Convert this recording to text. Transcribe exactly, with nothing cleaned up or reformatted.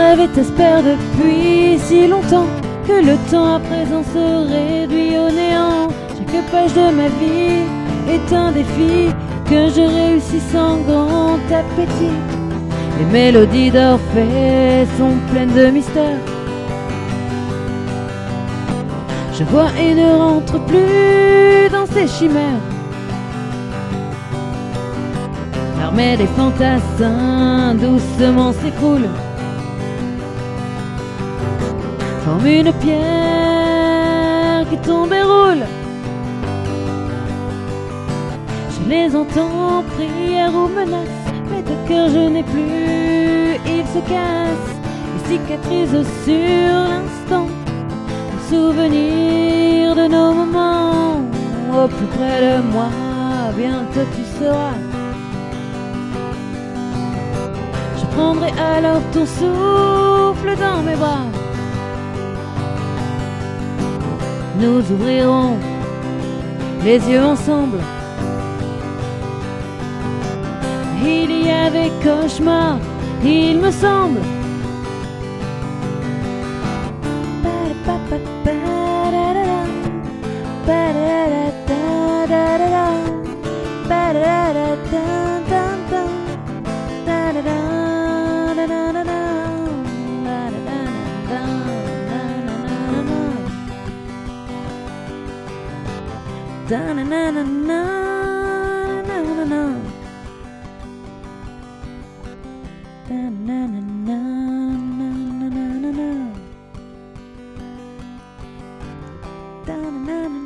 rêve et t'espère depuis si longtemps que le temps à présent se réduit au néant. Chaque page de ma vie est un défi que je réussis sans grand appétit. Les mélodies d'Orphée sont pleines de mystères. Je vois et ne rentre plus dans ces chimères. L'armée des fantassins doucement s'écroule, comme une pierre qui tombe et roule. Je les entends, prières ou menaces, mais de cœur je n'ai plus, ils se cassent. Les cicatrices sur l'instant, le souvenir de nos moments. Au plus près de moi, bientôt tu seras. Je prendrai alors ton souffle dans mes bras. Nous ouvrirons les yeux ensemble. Il y a des cauchemars, il me semble. Na na na